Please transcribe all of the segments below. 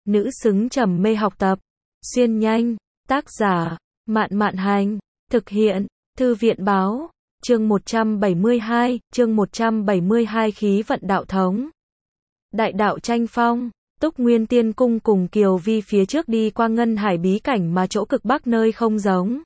nữ xứng trầm mê học tập. Xuyên nhanh, tác giả, Mạn Mạn Hành, thực hiện, Thư viện Báo, chương 172 khí vận đạo thống. Đại đạo tranh phong, Túc Nguyên Tiên Cung cùng Kiều Vi phía trước đi qua ngân hải bí cảnh mà chỗ cực bắc nơi không giống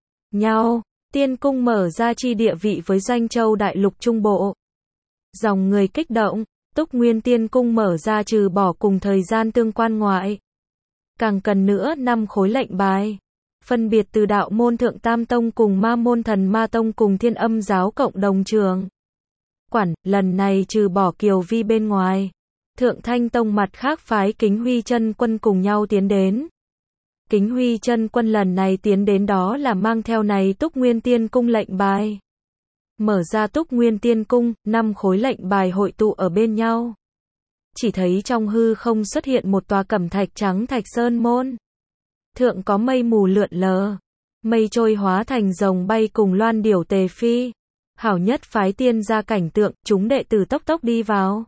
nhau. Tiên Cung mở ra chi địa vị với Doanh Châu Đại Lục Trung Bộ. Dòng người kích động, Túc Nguyên Tiên Cung mở ra trừ bỏ cùng thời gian tương quan ngoại. Càng cần nữa 5 khối lệnh bài. Phân biệt từ đạo môn Thượng Tam Tông cùng ma môn Thần Ma Tông cùng Thiên Âm Giáo cộng đồng trường. Quản, lần này trừ bỏ Kiều Vi bên ngoài. Thượng Thanh Tông mặt khác phái Kính Huy Chân Quân cùng nhau tiến đến. Kính Huy Chân Quân lần này tiến đến đó là mang theo này Túc Nguyên Tiên Cung lệnh bài. Mở ra Túc Nguyên Tiên Cung, 5 khối lệnh bài hội tụ ở bên nhau. Chỉ thấy trong hư không xuất hiện một tòa cẩm thạch trắng thạch sơn môn. Thượng có mây mù lượn lờ, mây trôi hóa thành rồng bay cùng loan điểu tề phi. Hảo nhất phái tiên ra cảnh tượng, chúng đệ tử tốc tốc đi vào.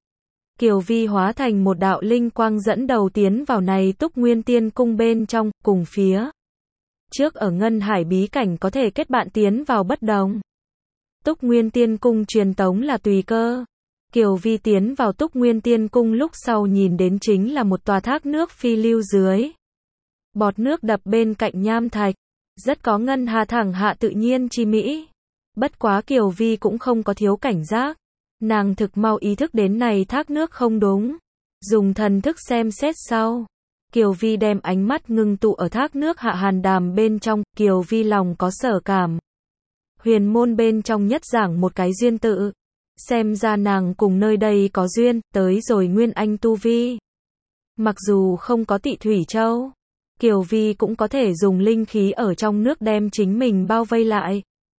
Kiều Vi hóa thành một đạo linh quang dẫn đầu tiến vào này Túc Nguyên Tiên Cung bên trong, cùng phía trước ở ngân hải bí cảnh có thể kết bạn tiến vào bất đồng. Túc Nguyên Tiên Cung truyền tống là tùy cơ. Kiều Vi tiến vào Túc Nguyên Tiên Cung lúc sau nhìn đến chính là một tòa thác nước phi lưu dưới. Bọt nước đập bên cạnh nham thạch, rất có ngân hà thẳng hạ tự nhiên chi mỹ. Bất quá Kiều Vi cũng không có thiếu cảnh giác. Nàng thực mau ý thức đến này thác nước không đúng. Dùng thần thức xem xét sau. Kiều Vi đem ánh mắt ngưng tụ ở thác nước hạ hàn đàm bên trong. Kiều Vi lòng có sở cảm. Huyền môn bên trong nhất giảng một cái duyên tự. Xem ra nàng cùng nơi đây có duyên, tới rồi nguyên anh tu vi. Mặc dù không có Tị Thủy Châu, Kiều Vi cũng có thể dùng linh khí ở trong nước đem chính mình bao vây lại.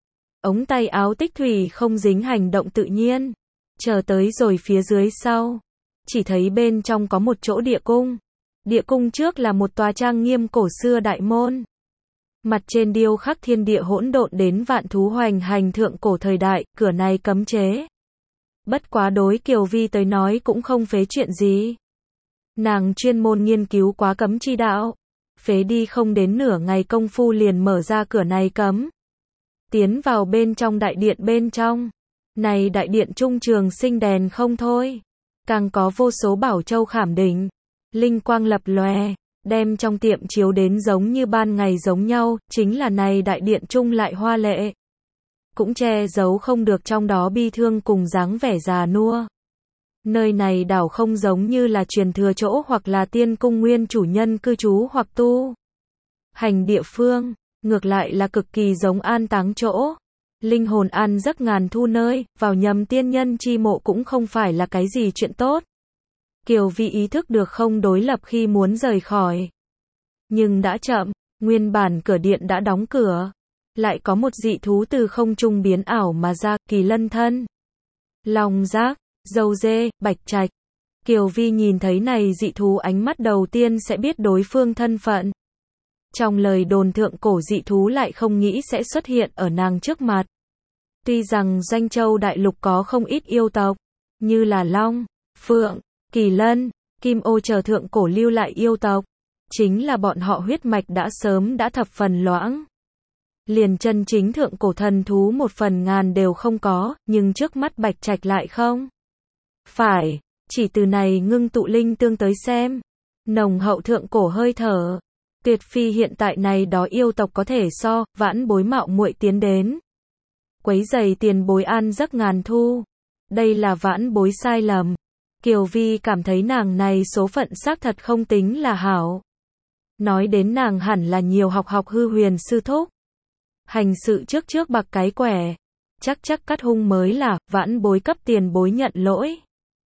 Ống tay áo tích thủy không dính hành động tự nhiên. Chờ tới rồi phía dưới sau, chỉ thấy bên trong có một chỗ địa cung. Địa cung trước là một tòa trang nghiêm cổ xưa đại môn. Mặt trên điêu khắc thiên địa hỗn độn đến vạn thú hoành hành thượng cổ thời đại, cửa này cấm chế. Bất quá đối Kiều Vi tới nói cũng không phế chuyện gì. Nàng chuyên môn nghiên cứu quá cấm chi đạo. Phế đi không đến nửa ngày công phu liền mở ra cửa này cấm. Tiến vào bên trong đại điện bên trong. Này đại điện trung trường sinh đèn không thôi. Càng có vô số bảo châu khảm đỉnh. Linh quang lập lòe. Đem trong tiệm chiếu đến giống như ban ngày giống nhau. Chính là này đại điện trung lại hoa lệ. Cũng che giấu không được trong đó bi thương cùng dáng vẻ già nua. Nơi này đảo không giống như là truyền thừa chỗ hoặc là tiên cung nguyên chủ nhân cư trú hoặc tu hành địa phương. Ngược lại là cực kỳ giống an táng chỗ. Linh hồn an giấc ngàn thu nơi, vào nhầm tiên nhân chi mộ cũng không phải là cái gì chuyện tốt. Kiều Vi ý thức được không đối lập khi muốn rời khỏi. Nhưng đã chậm, nguyên bản cửa điện đã đóng cửa. Lại có một dị thú từ không trung biến ảo mà ra, Kỳ Lân thân. Long giác, dâu dê, bạch trạch. Kiều Vi nhìn thấy này dị thú ánh mắt đầu tiên sẽ biết đối phương thân phận. Trong lời đồn thượng cổ dị thú lại không nghĩ sẽ xuất hiện ở nàng trước mặt. Tuy rằng Doanh Châu Đại Lục có không ít yêu tộc, như là Long, Phượng, Kỳ Lân, Kim Ô chờ thượng cổ lưu lại yêu tộc. Chính là bọn họ huyết mạch đã sớm đã thập phần loãng. Liền chân chính thượng cổ thần thú 1/1000 đều không có, nhưng trước mắt bạch trạch lại không. Phải, chỉ từ này ngưng tụ linh tương tới xem. Nồng hậu thượng cổ hơi thở. Tuyệt phi hiện tại này đó yêu tộc có thể so, vãn bối mạo muội tiến đến. Quấy giày tiền bối an giấc ngàn thu. Đây là vãn bối sai lầm. Kiều Vi cảm thấy nàng này số phận xác thật không tính là hảo. Nói đến nàng hẳn là nhiều học hư huyền sư thúc. Hành sự trước bạc cái quẻ. Chắc cắt hung mới là, vãn bối cấp tiền bối nhận lỗi.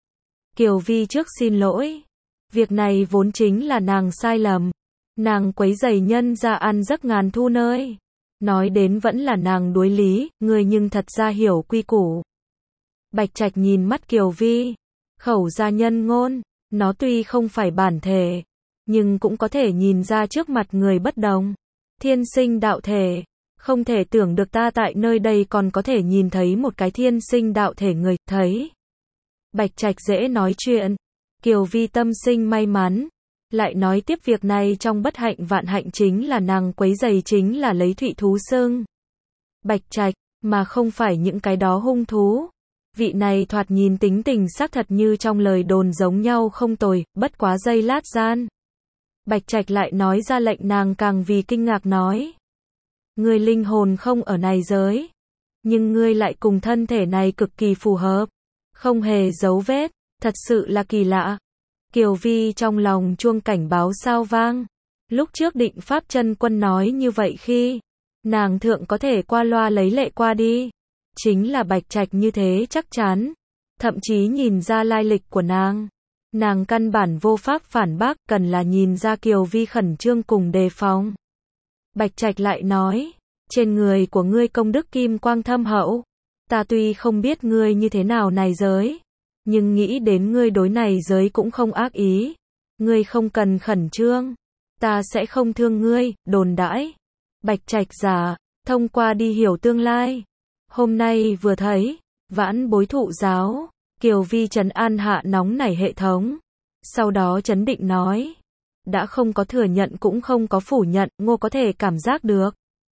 Kiều Vi trước xin lỗi. Việc này vốn chính là nàng sai lầm. Nàng quấy giày nhân ra ăn giấc ngàn thu nơi. Nói đến vẫn là nàng đối lý, người nhưng thật ra hiểu quy củ. Bạch Trạch nhìn mắt Kiều Vi. Khẩu ra nhân ngôn. Nó tuy không phải bản thể, nhưng cũng có thể nhìn ra trước mặt người bất đồng. Thiên sinh đạo thể. Không thể tưởng được ta tại nơi đây còn có thể nhìn thấy một cái thiên sinh đạo thể người, thấy. Bạch Trạch dễ nói chuyện. Kiều Vi tâm sinh may mắn. Lại nói tiếp việc này trong bất hạnh vạn hạnh chính là nàng quấy rầy chính là lấy thụy thú xưng Bạch Trạch, mà không phải những cái đó hung thú. Vị này thoạt nhìn tính tình xác thật như trong lời đồn giống nhau không tồi, bất quá giây lát gian. Bạch Trạch lại nói ra lệnh nàng càng vì kinh ngạc nói. Ngươi linh hồn không ở này giới, nhưng ngươi lại cùng thân thể này cực kỳ phù hợp, không hề dấu vết, thật sự là kỳ lạ. Kiều Vi trong lòng chuông cảnh báo sao vang. Lúc trước Định Pháp Chân Quân nói như vậy khi nàng thượng có thể qua loa lấy lệ qua đi, chính là Bạch Trạch như thế chắc chắn, thậm chí nhìn ra lai lịch của nàng căn bản vô pháp phản bác, cần là nhìn ra Kiều Vi khẩn trương cùng đề phòng. Bạch Trạch lại nói, trên người của ngươi công đức kim quang thâm hậu, ta tuy không biết ngươi như thế nào này giới, nhưng nghĩ đến ngươi đối này giới cũng không ác ý, ngươi không cần khẩn trương, ta sẽ không thương ngươi, đồn đãi. Bạch Trạch giả, thông qua đi hiểu tương lai. Hôm nay vừa thấy, vãn bối thụ giáo, Kiều Vi trấn an hạ nóng nảy hệ thống. Sau đó trấn định nói, đã không có thừa nhận cũng không có phủ nhận, Ngô có thể cảm giác được.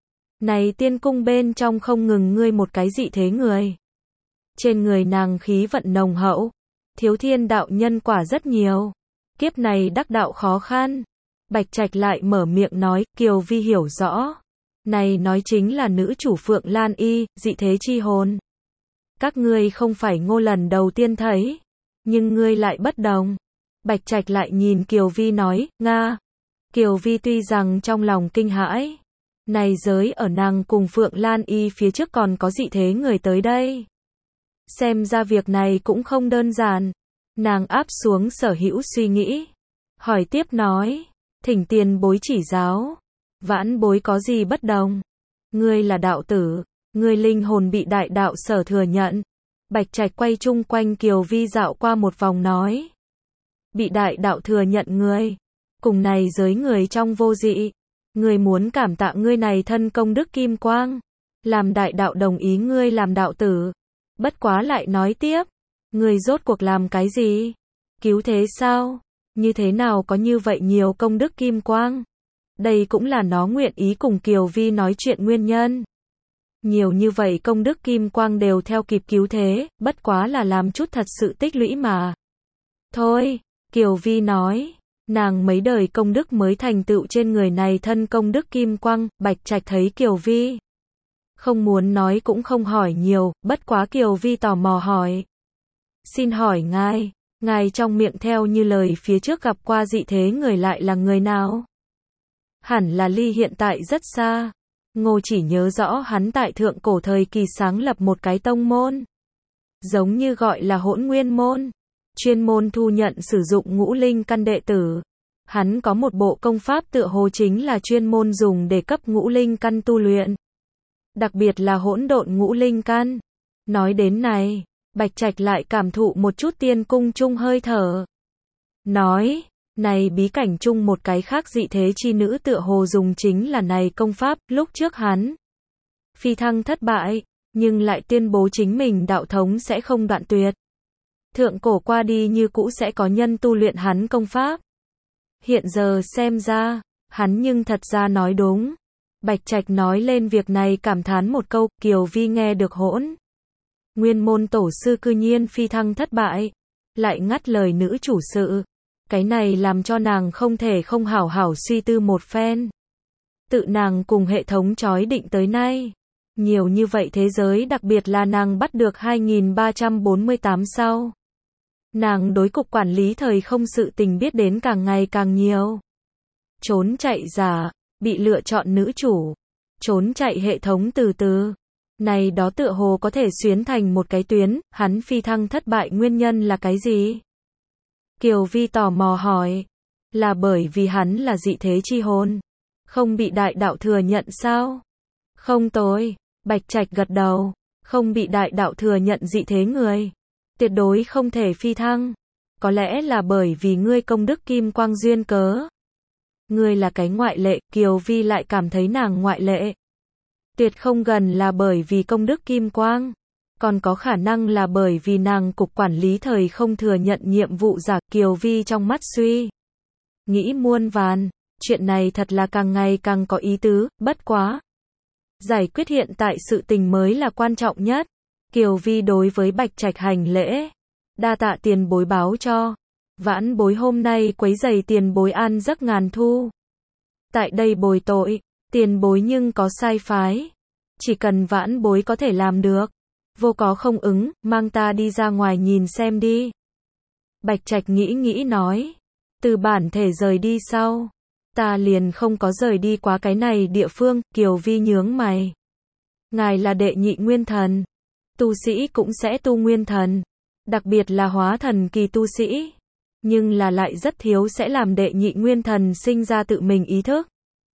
Này tiên cung bên trong không ngừng ngươi một cái dị thế người. Trên người nàng khí vận nồng hậu, thiếu thiên đạo nhân quả rất nhiều. Kiếp này đắc đạo khó khăn. Bạch Trạch lại mở miệng nói, Kiều Vi hiểu rõ. Này nói chính là nữ chủ Phượng Lan Y, dị thế chi hồn. Các ngươi không phải Ngô lần đầu tiên thấy, nhưng ngươi lại bất đồng. Bạch Trạch lại nhìn Kiều Vi nói, Nga. Kiều Vi tuy rằng trong lòng kinh hãi, này giới ở nàng cùng Phượng Lan Y phía trước còn có dị thế người tới đây. Xem ra việc này cũng không đơn giản. Nàng áp xuống sở hữu suy nghĩ, hỏi tiếp nói, thỉnh tiền bối chỉ giáo, vãn bối có gì bất đồng? Ngươi là đạo tử, ngươi linh hồn bị đại đạo sở thừa nhận. Bạch Trạch quay chung quanh Kiều Vi dạo qua một vòng nói, bị đại đạo thừa nhận ngươi, cùng này giới người trong vô dị, ngươi muốn cảm tạ ngươi này thân công đức kim quang, làm đại đạo đồng ý ngươi làm đạo tử. Bất quá lại nói tiếp, ngươi rốt cuộc làm cái gì? Cứu thế sao? Như thế nào có như vậy nhiều công đức kim quang? Đây cũng là nó nguyện ý cùng Kiều Vi nói chuyện nguyên nhân. Nhiều như vậy công đức kim quang đều theo kịp cứu thế, bất quá là làm chút thật sự tích lũy mà. Thôi, Kiều Vi nói, nàng mấy đời công đức mới thành tựu trên người này thân công đức kim quang. Bạch Trạch thấy Kiều Vi không muốn nói cũng không hỏi nhiều, bất quá Kiều Vi tò mò hỏi. Xin hỏi ngài trong miệng theo như lời phía trước gặp qua dị thế người lại là người nào? Hẳn là ly hiện tại rất xa. Ngô chỉ nhớ rõ hắn tại thượng cổ thời kỳ sáng lập một cái tông môn, giống như gọi là Hỗn Nguyên môn, chuyên môn thu nhận sử dụng ngũ linh căn đệ tử. Hắn có một bộ công pháp tựa hồ chính là chuyên môn dùng để cấp ngũ linh căn tu luyện, đặc biệt là hỗn độn ngũ linh căn. Nói đến này, Bạch Trạch lại cảm thụ một chút tiên cung chung hơi thở. Nói, này bí cảnh chung một cái khác dị thế chi nữ tựa hồ dùng chính là này công pháp. Lúc trước hắn phi thăng thất bại, nhưng lại tuyên bố chính mình đạo thống sẽ không đoạn tuyệt. Thượng cổ qua đi như cũ sẽ có nhân tu luyện hắn công pháp. Hiện giờ xem ra, hắn nhưng thật ra nói đúng. Bạch Trạch nói lên việc này cảm thán một câu, Kiều Vi nghe được Hỗn Nguyên môn tổ sư cư nhiên phi thăng thất bại, lại ngắt lời nữ chủ sự. Cái này làm cho nàng không thể không hảo hảo suy tư một phen. Tự nàng cùng hệ thống chói định tới nay, nhiều như vậy thế giới, đặc biệt là nàng bắt được 2348 sau. Nàng đối cục quản lý thời không sự tình biết đến càng ngày càng nhiều. Trốn chạy giả, bị lựa chọn nữ chủ, trốn chạy hệ thống từ từ. Này đó tựa hồ có thể xuyến thành một cái tuyến, hắn phi thăng thất bại nguyên nhân là cái gì? Kiều Vi tò mò hỏi, là bởi vì hắn là dị thế chi hồn, không bị đại đạo thừa nhận sao? Không tồi, Bạch Trạch gật đầu, không bị đại đạo thừa nhận dị thế người, tuyệt đối không thể phi thăng. Có lẽ là bởi vì ngươi công đức kim quang duyên cớ. Ngươi là cái ngoại lệ, Kiều Vi lại cảm thấy nàng ngoại lệ. Tuyệt không gần là bởi vì công đức kim quang, còn có khả năng là bởi vì nàng cục quản lý thời không thừa nhận nhiệm vụ giả. Kiều Vi trong mắt suy nghĩ muôn vàn. Chuyện này thật là càng ngày càng có ý tứ, bất quá. Giải quyết hiện tại sự tình mới là quan trọng nhất. Kiều Vi đối với Bạch Trạch hành lễ. Đa tạ tiền bối báo cho. Vãn bối hôm nay quấy rầy tiền bối an giấc ngàn thu. Tại đây bồi tội, tiền bối nhưng có sai phái. Chỉ cần vãn bối có thể làm được. Vô có không ứng, mang ta đi ra ngoài nhìn xem đi. Bạch Trạch nghĩ nói. Từ bản thể rời đi sau. Ta liền không có rời đi quá cái này địa phương, Kiều Vi nhướng mày. Ngài là đệ nhị nguyên thần. Tu sĩ cũng sẽ tu nguyên thần. Đặc biệt là hóa thần kỳ tu sĩ. Nhưng là lại rất thiếu sẽ làm đệ nhị nguyên thần sinh ra tự mình ý thức.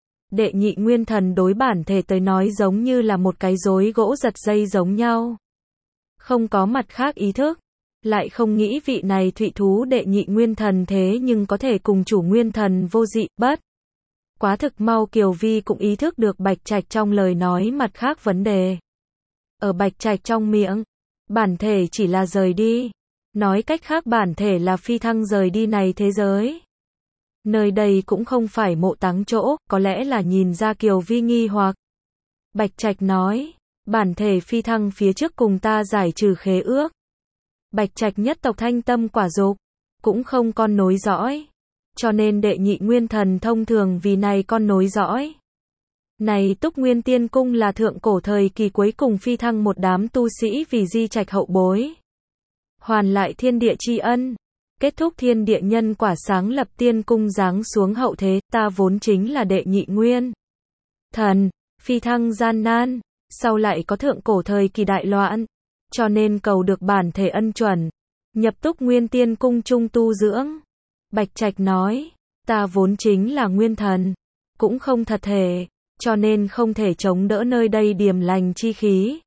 Đệ nhị nguyên thần đối bản thể tới nói giống như là một cái rối gỗ giật dây giống nhau. Không có mặt khác ý thức. Lại không nghĩ vị này thụy thú đệ nhị nguyên thần thế nhưng có thể cùng chủ nguyên thần vô dị, bất. Quá thực mau Kiều Vi cũng ý thức được Bạch Trạch trong lời nói mặt khác vấn đề. Ở Bạch Trạch trong miệng, bản thể chỉ là rời đi. Nói cách khác bản thể là phi thăng rời đi này thế giới. Nơi đây cũng không phải mộ táng chỗ, có lẽ là nhìn ra Kiều Vi nghi hoặc. Bạch Trạch nói, bản thể phi thăng phía trước cùng ta giải trừ khế ước. Bạch Trạch nhất tộc thanh tâm quả dục, cũng không con nối dõi. Cho nên đệ nhị nguyên thần thông thường vì này con nối dõi. Này Túc Nguyên Tiên Cung là thượng cổ thời kỳ cuối cùng phi thăng một đám tu sĩ vì di trạch hậu bối. Hoàn lại thiên địa tri ân. Kết thúc thiên địa nhân quả sáng lập tiên cung giáng xuống hậu thế, ta vốn chính là đệ nhị nguyên thần, phi thăng gian nan, sau lại có thượng cổ thời kỳ đại loạn, cho nên cầu được bản thể ân chuẩn, nhập Túc Nguyên Tiên Cung trung tu dưỡng. Bạch Trạch nói, ta vốn chính là nguyên thần, cũng không thật thể, cho nên không thể chống đỡ nơi đây điềm lành chi khí.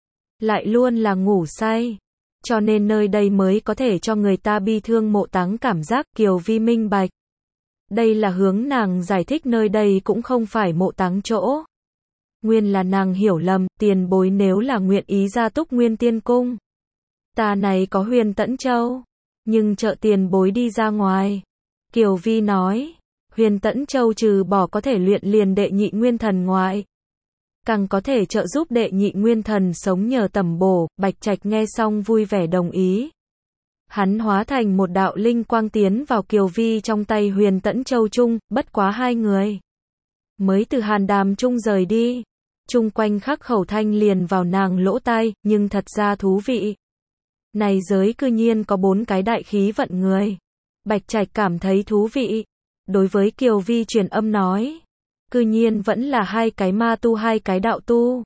Lại luôn là ngủ say, cho nên nơi đây mới có thể cho người ta bi thương mộ táng cảm giác. Kiều Vi minh bạch. Đây là hướng nàng giải thích nơi đây cũng không phải mộ táng chỗ. Nguyên là nàng hiểu lầm, tiền bối nếu là nguyện ý ra Túc Nguyên Tiên Cung. Ta này có Huyền Tẫn Châu, nhưng trợ tiền bối đi ra ngoài. Kiều Vi nói, Huyền Tẫn Châu trừ bỏ có thể luyện liền đệ nhị nguyên thần ngoại, càng có thể trợ giúp đệ nhị nguyên thần sống nhờ tầm bổ. Bạch Trạch nghe xong vui vẻ đồng ý. Hắn hóa thành một đạo linh quang tiến vào Kiều Vi trong tay Huyền Tẫn Châu chung, bất quá hai người mới từ hàn đàm chung rời đi. Chung quanh khắc khẩu thanh liền vào nàng lỗ tai, nhưng thật ra thú vị. Này giới cư nhiên có 4 cái đại khí vận người. Bạch Trạch cảm thấy thú vị. Đối với Kiều Vi truyền âm nói, cư nhiên vẫn là 2 cái ma tu 2 cái đạo tu.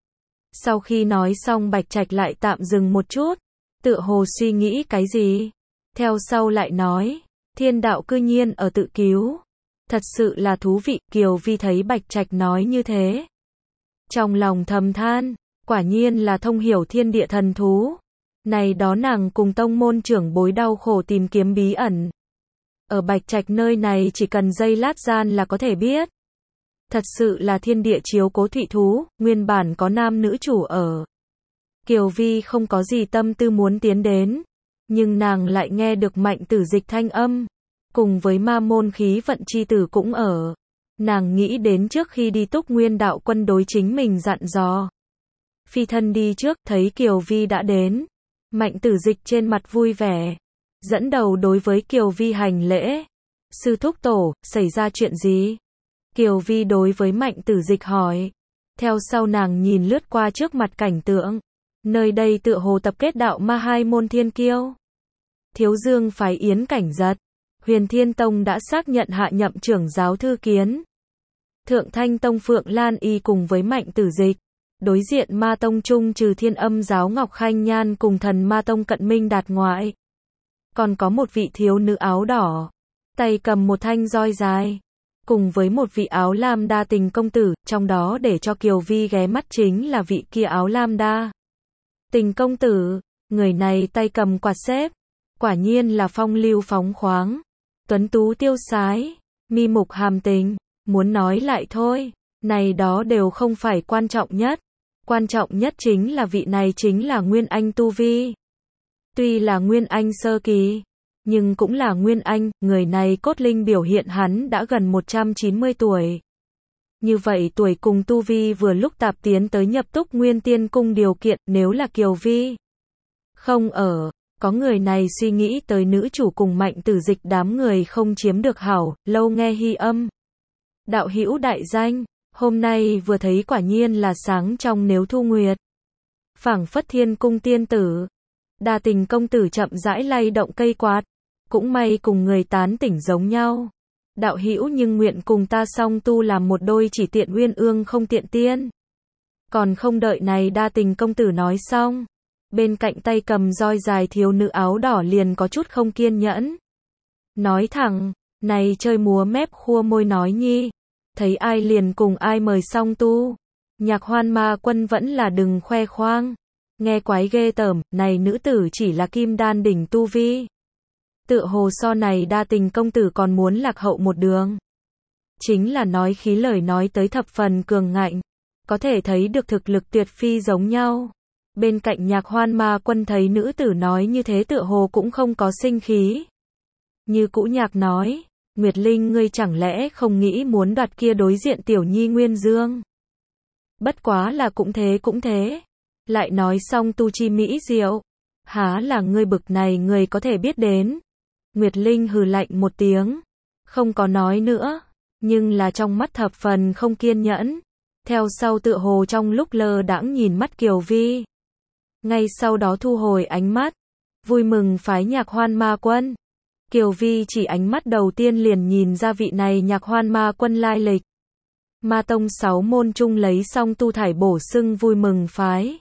Sau khi nói xong Bạch Trạch lại tạm dừng một chút, tựa hồ suy nghĩ cái gì. Theo sau lại nói, thiên đạo cư nhiên ở tự cứu. Thật sự là thú vị. Kiều Vi thấy Bạch Trạch nói như thế, trong lòng thầm than, quả nhiên là thông hiểu thiên địa thần thú. Này đó nàng cùng tông môn trưởng bối đau khổ tìm kiếm bí ẩn. Ở Bạch Trạch nơi này chỉ cần giây lát gian là có thể biết. Thật sự là thiên địa chiếu cố thụy thú, nguyên bản có nam nữ chủ ở. Kiều Vi không có gì tâm tư muốn tiến đến, nhưng nàng lại nghe được Mạnh Tử Dịch thanh âm, cùng với ma môn khí vận chi tử cũng ở. Nàng nghĩ đến trước khi đi Túc Nguyên đạo quân đối chính mình dặn dò. Phi thân đi trước, thấy Kiều Vi đã đến. Mạnh Tử Dịch trên mặt vui vẻ, dẫn đầu đối với Kiều Vi hành lễ. Sư thúc tổ, xảy ra chuyện gì? Kiều Vi đối với Mạnh Tử Dịch hỏi. Theo sau nàng nhìn lướt qua trước mặt cảnh tượng. Nơi đây tựa hồ tập kết đạo ma 2 môn thiên kiêu. Thiếu Dương phái Yến Cảnh Giật, Huyền Thiên Tông đã xác nhận hạ nhậm trưởng giáo thư kiến. Thượng Thanh Tông Phượng Lan Y cùng với Mạnh Tử Dịch. Đối diện ma tông trung trừ Thiên Âm giáo Ngọc Khanh Nhan cùng thần ma tông Cận Minh Đạt ngoại. Còn có một vị thiếu nữ áo đỏ, tay cầm một thanh roi dài, cùng với một vị áo lam đa tình công tử, trong đó để cho Kiều Vi ghé mắt chính là vị kia áo lam đa tình công tử. Người này tay cầm quạt xếp, quả nhiên là phong lưu phóng khoáng, tuấn tú tiêu sái, mi mục hàm tình. Muốn nói lại thôi, này đó đều không phải quan trọng nhất. Quan trọng nhất chính là vị này chính là Nguyên Anh tu vi. Tuy là Nguyên Anh sơ kỳ, Nhưng cũng là Nguyên Anh, người này cốt linh biểu hiện hắn đã gần 190 tuổi. Như vậy tuổi cùng tu vi vừa lúc tạp tiến tới nhập túc Nguyên Tiên Cung điều kiện, nếu là Kiều Vi không ở, có người này suy nghĩ tới nữ chủ cùng Mạnh Tử Dịch đám người không chiếm được hảo, lâu nghe hy âm. Đạo hữu đại danh, hôm nay vừa thấy quả nhiên là sáng trong nếu thu nguyệt. Phảng phất Thiên Cung tiên tử. Đa Tình công tử chậm rãi lay động cây quạt, cũng may cùng người tán tỉnh giống nhau. Đạo hữu nhưng nguyện cùng ta song tu làm một đôi, chỉ tiện uyên ương không tiện tiên. Còn không đợi này Đa Tình công tử nói xong, bên cạnh tay cầm roi dài thiếu nữ áo đỏ liền có chút không kiên nhẫn. Nói thẳng, này chơi múa mép khua môi nói nhi, thấy ai liền cùng ai mời song tu. Nhạc Hoan Ma Quân vẫn là đừng khoe khoang. Nghe quái ghê tởm, này nữ tử chỉ là kim đan đỉnh tu vi. Tựa hồ so này Đa Tình công tử còn muốn lạc hậu một đường. Chính là nói khí lời nói tới thập phần cường ngạnh, có thể thấy được thực lực tuyệt phi giống nhau. Bên cạnh Nhạc Hoan Ma Quân thấy nữ tử nói như thế tựa hồ cũng không có sinh khí. Như cũ nhạc nói, Nguyệt Linh ngươi chẳng lẽ không nghĩ muốn đoạt kia đối diện tiểu nhi Nguyên Dương. Bất quá là cũng thế. Lại nói xong tu chi mỹ diệu, há là ngươi bực này người có thể biết đến. Nguyệt Linh hừ lạnh một tiếng, không có nói nữa, nhưng là trong mắt thập phần không kiên nhẫn. Theo sau tựa hồ trong lúc lơ đãng nhìn mắt Kiều Vi. Ngay sau đó thu hồi ánh mắt, vui mừng phái Nhạc Hoan Ma Quân. Kiều Vi chỉ ánh mắt đầu tiên liền nhìn ra vị này Nhạc Hoan Ma Quân lai lịch. Ma tông 6 môn chung lấy song tu thải bổ xưng vui mừng phái.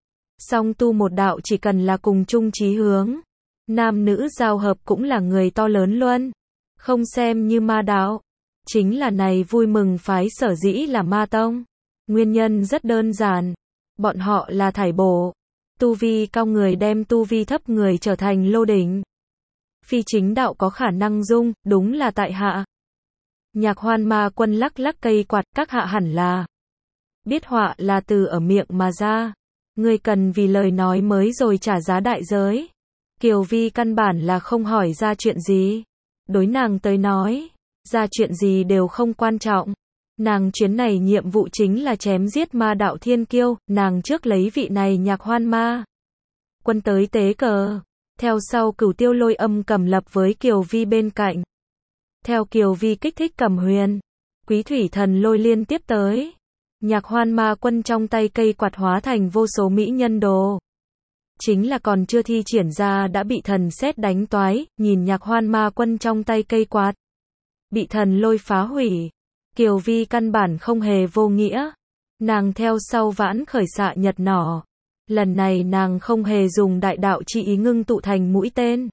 Song tu một đạo chỉ cần là cùng chung chí hướng, nam nữ giao hợp cũng là người to lớn luôn, không xem như ma đạo. Chính là này vui mừng phái sở dĩ là ma tông. Nguyên nhân rất đơn giản, bọn họ là thải bổ. Tu vi cao người đem tu vi thấp người trở thành lô đỉnh. Phi chính đạo có khả năng dung, đúng là tại hạ. Nhạc Hoan Ma Quân lắc lắc cây quạt, các hạ hẳn là biết họa là từ ở miệng mà ra. Ngươi cần vì lời nói mới rồi trả giá đại giới. Kiều Vi căn bản là không hỏi ra chuyện gì. Đối nàng tới nói, ra chuyện gì đều không quan trọng. Nàng chuyến này nhiệm vụ chính là chém giết ma đạo thiên kiêu, nàng trước lấy vị này Nhạc Hoan Ma Quân tới tế cờ. Theo sau Cửu Tiêu Lôi Âm cầm lập với Kiều Vi bên cạnh. Theo Kiều Vi kích thích cầm huyền, Quý Thủy Thần Lôi liên tiếp tới. Nhạc Hoan Ma Quân trong tay cây quạt hóa thành vô số mỹ nhân đồ. Chính là còn chưa thi triển ra đã bị thần sét đánh toái, nhìn Nhạc Hoan Ma Quân trong tay cây quạt bị thần lôi phá hủy. Kiều Vi căn bản không hề vô nghĩa. Nàng theo sau vãn khởi xạ nhật nỏ. Lần này nàng không hề dùng đại đạo chi ý ngưng tụ thành mũi tên,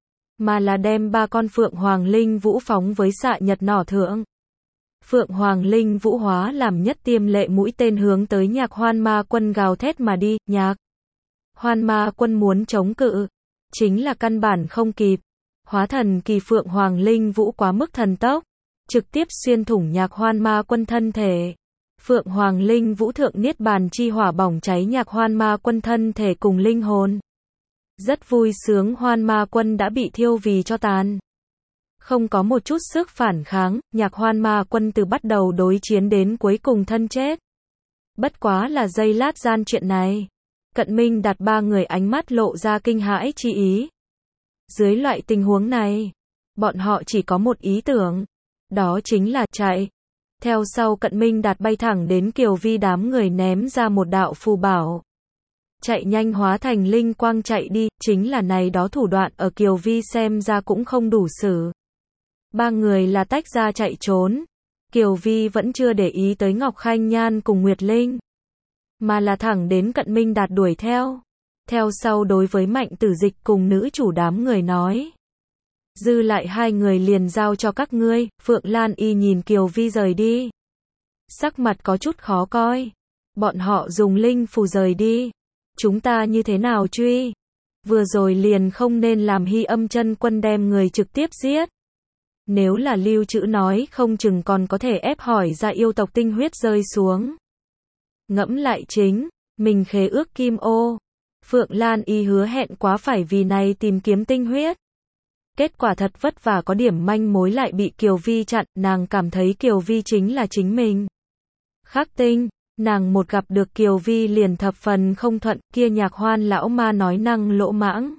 mà là đem 3 con Phượng Hoàng Linh Vũ phóng với xạ nhật nỏ thượng. Phượng Hoàng Linh Vũ hóa làm nhất tiêm lệ mũi tên hướng tới Nhạc Hoan Ma Quân gào thét mà đi. Nhạc Hoan Ma Quân muốn chống cự, chính là căn bản không kịp. Hóa thần kỳ Phượng Hoàng Linh Vũ quá mức thần tốc, trực tiếp xuyên thủng Nhạc Hoan Ma Quân thân thể. Phượng Hoàng Linh Vũ thượng niết bàn chi hỏa bỏng cháy Nhạc Hoan Ma Quân thân thể cùng linh hồn. Rất vui sướng Hoan Ma Quân đã bị thiêu vì cho tàn. Không có một chút sức phản kháng, Nhạc Hoan Ma Quân từ bắt đầu đối chiến đến cuối cùng thân chết. Bất quá là giây lát gian chuyện này. Cận Minh đặt 3 người ánh mắt lộ ra kinh hãi chi ý. Dưới loại tình huống này, bọn họ chỉ có một ý tưởng, đó chính là chạy. Theo sau Cận Minh Đạt bay thẳng đến Kiều Vi đám người ném ra một đạo phù bảo. Chạy nhanh hóa thành linh quang chạy đi, chính là này đó thủ đoạn ở Kiều Vi xem ra cũng không đủ xử. 3 người là tách ra chạy trốn. Kiều Vi vẫn chưa để ý tới Ngọc Khanh Nhan cùng Nguyệt Linh, mà là thẳng đến Cận Minh Đạt đuổi theo. Theo sau đối với Mạnh Tử Dịch cùng nữ chủ đám người nói. Dư lại 2 người liền giao cho các ngươi. Phượng Lan Y nhìn Kiều Vi rời đi, sắc mặt có chút khó coi. Bọn họ dùng linh phù rời đi, chúng ta như thế nào truy? Vừa rồi liền không nên làm Hy Âm Chân Quân đem người trực tiếp giết. Nếu là lưu trữ nói không chừng còn có thể ép hỏi ra yêu tộc tinh huyết rơi xuống. Ngẫm lại chính, mình khế ước Kim Ô. Phượng Lan Y hứa hẹn quá phải vì này tìm kiếm tinh huyết. Kết quả thật vất vả có điểm manh mối lại bị Kiều Vi chặn, nàng cảm thấy Kiều Vi chính là chính mình. Khắc Tinh, nàng một gặp được Kiều Vi liền thập phần không thuận, kia Nhạc Hoan lão ma nói năng lỗ mãng,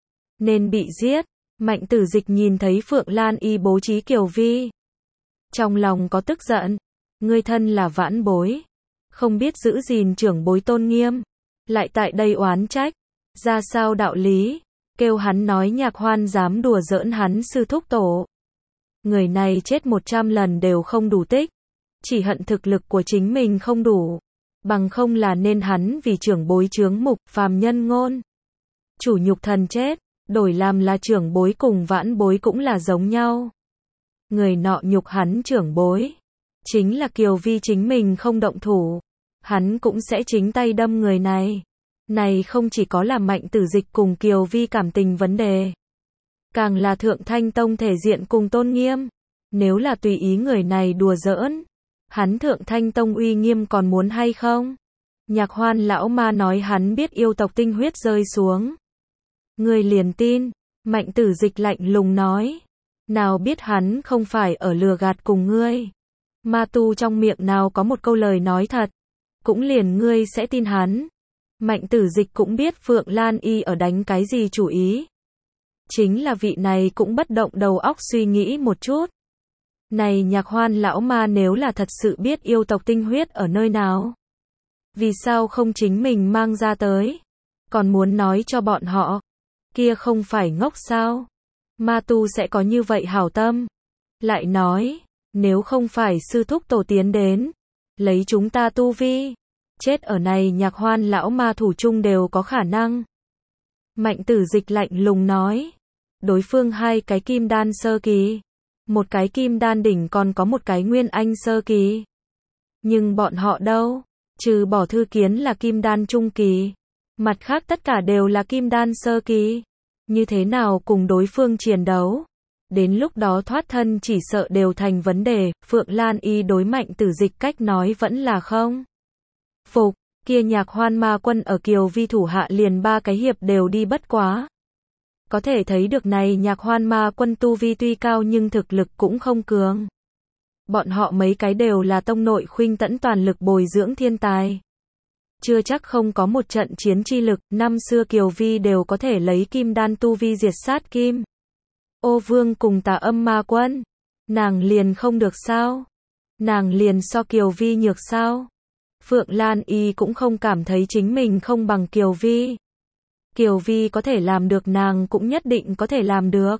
nên bị giết. Mạnh Tử Dịch nhìn thấy Phượng Lan Y bố trí Kiều Vi, trong lòng có tức giận, ngươi thân là vãn bối, không biết giữ gìn trưởng bối tôn nghiêm, lại tại đây oán trách, ra sao đạo lý, kêu hắn nói Nhạc Hoan dám đùa giỡn hắn sư thúc tổ. Người này chết 100 lần đều không đủ tích, chỉ hận thực lực của chính mình không đủ, bằng không là nên hắn vì trưởng bối chướng mục, phàm nhân ngôn. Chủ nhục thần chết, đổi làm là trưởng bối cùng vãn bối cũng là giống nhau. Người nọ nhục hắn trưởng bối, chính là Kiều Vi chính mình không động thủ, hắn cũng sẽ chính tay đâm người này. Này không chỉ có là Mạnh Tử Dịch cùng Kiều Vi cảm tình vấn đề, càng là Thượng Thanh Tông thể diện cùng tôn nghiêm. Nếu là tùy ý người này đùa giỡn, hắn Thượng Thanh Tông uy nghiêm còn muốn hay không? Nhạc Hoan lão ma nói hắn biết yêu tộc tinh huyết rơi xuống. Người liền tin, Mạnh Tử Dịch lạnh lùng nói. Nào biết hắn không phải ở lừa gạt cùng ngươi. Ma tu trong miệng nào có một câu lời nói thật, cũng liền ngươi sẽ tin hắn. Mạnh Tử Dịch cũng biết Phượng Lan Y ở đánh cái gì chủ ý. Chính là vị này cũng bất động đầu óc suy nghĩ một chút. Này Nhạc Hoan lão ma nếu là thật sự biết yêu tộc tinh huyết ở nơi nào, vì sao không chính mình mang ra tới, còn muốn nói cho bọn họ, kia không phải ngốc sao? Ma tu sẽ có như vậy hảo tâm. Lại nói, nếu không phải sư thúc tổ tiến đến, lấy chúng ta tu vi, chết ở này Nhạc Hoan lão ma thủ chung đều có khả năng. Mạnh Tử Dịch lạnh lùng nói, đối phương hai cái kim đan sơ kỳ, một cái kim đan đỉnh còn có một cái nguyên anh sơ kỳ. Nhưng bọn họ đâu, trừ bỏ Thư Kiến là kim đan trung kỳ, mặt khác tất cả đều là kim đan sơ kỳ. Như thế nào cùng đối phương chiến đấu? Đến lúc đó thoát thân chỉ sợ đều thành vấn đề. Phượng Lan Y đối Mạnh Tử Dịch cách nói vẫn là không phục. Kia Nhạc Hoan ma quân ở Kiều Vi thủ hạ liền 3 cái hiệp đều đi bất quá. Có thể thấy được này Nhạc Hoan ma quân tu vi tuy cao nhưng thực lực cũng không cường. Bọn họ mấy cái đều là tông nội khuynh tẫn toàn lực bồi dưỡng thiên tài. Chưa chắc không có một trận chiến chi lực, năm xưa Kiều Vi đều có thể lấy kim đan tu vi diệt sát kim ô vương cùng Tà Âm ma quân. Nàng liền không được sao? Nàng liền so Kiều Vi nhược sao? Phượng Lan Y cũng không cảm thấy chính mình không bằng Kiều Vi. Kiều Vi có thể làm được nàng cũng nhất định có thể làm được.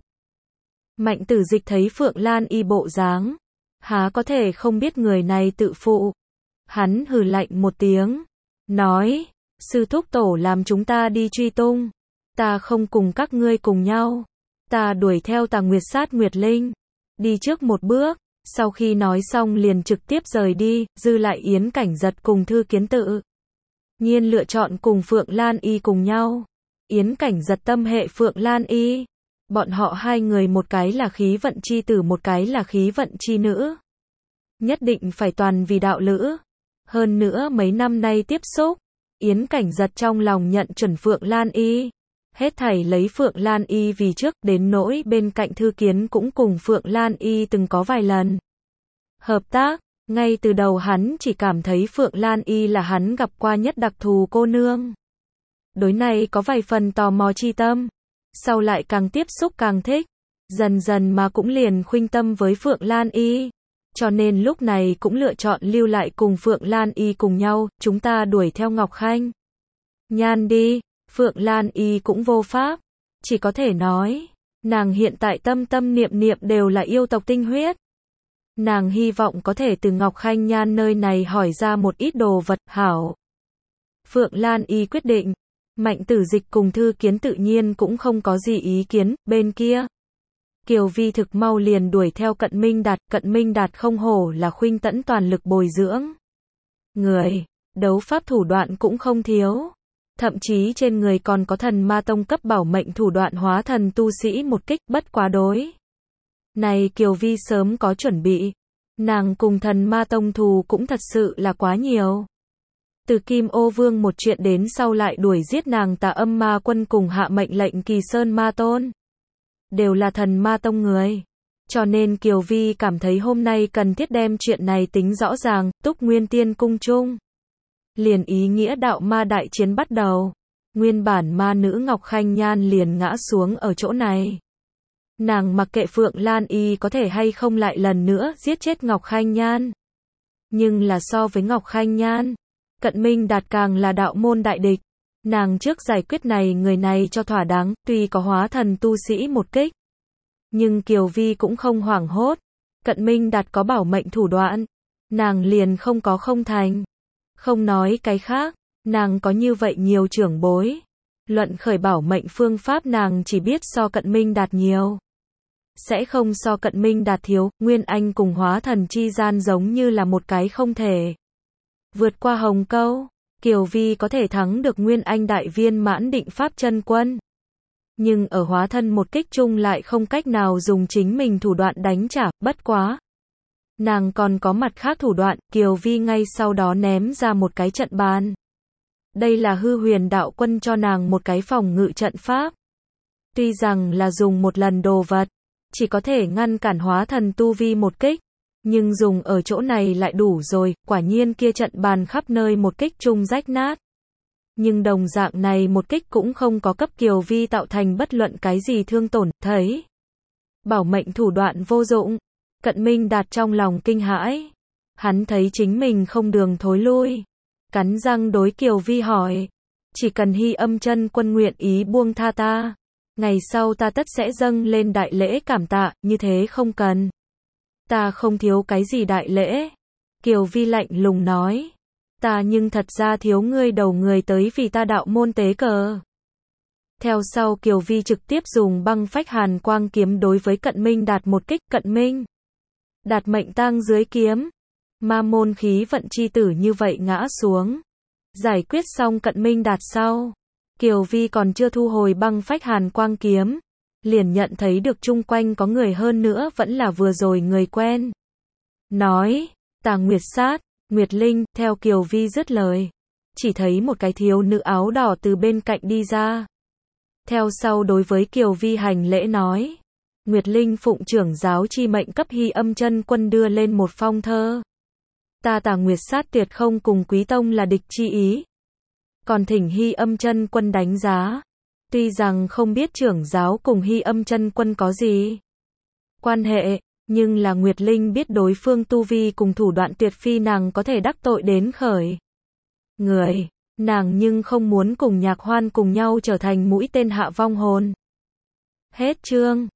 Mạnh Tử Dịch thấy Phượng Lan Y bộ dáng, há có thể không biết người này tự phụ. Hắn hừ lạnh một tiếng, nói, sư thúc tổ làm chúng ta đi truy tung, ta không cùng các ngươi cùng nhau, ta đuổi theo Tà Nguyệt sát Nguyệt Linh, đi trước một bước. Sau khi nói xong liền trực tiếp rời đi, dư lại Yến Cảnh Giật cùng Thư Kiến tự nhiên lựa chọn cùng Phượng Lan Y cùng nhau. Yến Cảnh Giật tâm hệ Phượng Lan Y, bọn họ hai người một cái là khí vận chi tử một cái là khí vận chi nữ, nhất định phải toàn vì đạo lữ. Hơn nữa mấy năm nay tiếp xúc, Yến Cảnh Giật trong lòng nhận chuẩn Phượng Lan Y, hết thảy lấy Phượng Lan Y vì trước, đến nỗi bên cạnh Thư Kiến cũng cùng Phượng Lan Y từng có vài lần hợp tác. Ngay từ đầu hắn chỉ cảm thấy Phượng Lan Y là hắn gặp qua nhất đặc thù cô nương. Đối này có vài phần tò mò chi tâm, sau lại càng tiếp xúc càng thích, dần dần mà cũng liền khuynh tâm với Phượng Lan Y. Cho nên lúc này cũng lựa chọn lưu lại cùng Phượng Lan Y cùng nhau, chúng ta đuổi theo Ngọc Khanh Nhan đi. Phượng Lan Y cũng vô pháp, chỉ có thể nói, nàng hiện tại tâm tâm niệm niệm đều là yêu tộc tinh huyết. Nàng hy vọng có thể từ Ngọc Khanh Nhan nơi này hỏi ra một ít đồ vật hảo. Phượng Lan Y quyết định, Mạnh Tử Dịch cùng Thư Kiến tự nhiên cũng không có gì ý kiến. Bên kia, Kiều Vi thực mau liền đuổi theo Cận Minh Đạt không hổ là khuynh tẫn toàn lực bồi dưỡng người, đấu pháp thủ đoạn cũng không thiếu. Thậm chí trên người còn có Thần Ma Tông cấp bảo mệnh thủ đoạn hóa thần tu sĩ một kích. Bất quá đối này Kiều Vi sớm có chuẩn bị, nàng cùng Thần Ma Tông thù cũng thật sự là quá nhiều. Từ Kim Ô Vương một chuyện đến sau lại đuổi giết nàng Tà Âm ma quân cùng hạ mệnh lệnh Kỳ Sơn Ma Tôn. đều là thần ma tông người. Cho nên Kiều Vi cảm thấy hôm nay cần thiết đem chuyện này tính rõ ràng, Túc Nguyên Tiên Cung chung. Liền ý nghĩa đạo ma đại chiến bắt đầu. Nguyên bản ma nữ Ngọc Khanh Nhan liền ngã xuống ở chỗ này. Nàng mặc kệ Phượng Lan Y có thể hay không lại lần nữa giết chết Ngọc Khanh Nhan. Nhưng là so với Ngọc Khanh Nhan, Cận Minh Đạt càng là đạo môn đại địch. Nàng trước giải quyết người này cho thỏa đáng, tuy có hóa thần tu sĩ một kích. Nhưng Kiều Vi cũng không hoảng hốt. Cận Minh Đạt có bảo mệnh thủ đoạn. Nàng liền không có không thành. Không nói cái khác, nàng có như vậy nhiều trưởng bối. Luận khởi bảo mệnh phương pháp nàng chỉ biết so Cận Minh Đạt nhiều. Sẽ không so Cận Minh Đạt thiếu, Nguyên Anh cùng hóa thần chi gian giống như là một cái không thể. Vượt qua hồng câu, Kiều Vi có thể thắng được Nguyên Anh đại viên mãn định pháp chân quân. Nhưng ở hóa thân một kích chung lại không cách nào dùng chính mình thủ đoạn đánh trả, bất quá. Nàng còn có mặt khác thủ đoạn, Kiều Vi ngay sau đó ném ra một cái trận bàn. Đây là Hư Huyền đạo quân cho nàng một cái phòng ngự trận pháp. Tuy rằng là dùng một lần đồ vật, chỉ có thể ngăn cản hóa thần tu vi một kích. Nhưng dùng ở chỗ này lại đủ rồi, quả nhiên kia trận bàn khắp nơi một kích chung rách nát. Nhưng đồng dạng này một kích cũng không có cấp Kiều Vi tạo thành bất luận cái gì thương tổn, thấy. Bảo mệnh thủ đoạn vô dụng. Cận Minh Đạt trong lòng kinh hãi. Hắn thấy chính mình không đường thối lui. Cắn răng đối Kiều Vi hỏi. Chỉ cần Hy Âm Chân Quân nguyện ý buông tha ta. Ngày sau ta tất sẽ dâng lên đại lễ cảm tạ, như thế không cần. Ta không thiếu cái gì đại lễ. Kiều Vi lạnh lùng nói. Ta nhưng thật ra thiếu ngươi đầu người tới vì ta đạo môn tế cờ. Theo sau Kiều Vi trực tiếp dùng băng phách hàn quang kiếm đối với Cận Minh Đạt một kích. Cận Minh Đạt mệnh tang dưới kiếm. Ma môn khí vận chi tử như vậy ngã xuống. Giải quyết xong Cận Minh Đạt sau. Kiều Vi còn chưa thu hồi băng phách hàn quang kiếm. Liền nhận thấy được chung quanh có người hơn nữa vẫn là vừa rồi người quen. Nói, Tà Nguyệt Sát, Nguyệt Linh, theo Kiều Vi dứt lời. Chỉ thấy một cái thiếu nữ áo đỏ từ bên cạnh đi ra. Theo sau đối với Kiều Vi hành lễ nói. Nguyệt Linh phụng trưởng giáo chi mệnh cấp Hy Âm Chân Quân đưa lên một phong thơ. Ta Tà Nguyệt Sát tuyệt không cùng Quý Tông là địch chi ý. Còn thỉnh Hy Âm Chân Quân đánh giá. Tuy rằng không biết trưởng giáo cùng Hy Âm Chân Quân có gì quan hệ, nhưng là Nguyệt Linh biết đối phương tu vi cùng thủ đoạn tuyệt phi nàng có thể đắc tội đến khởi người, nàng nhưng không muốn cùng Nhạc Hoan cùng nhau trở thành mũi tên hạ vong hồn. Hết chương.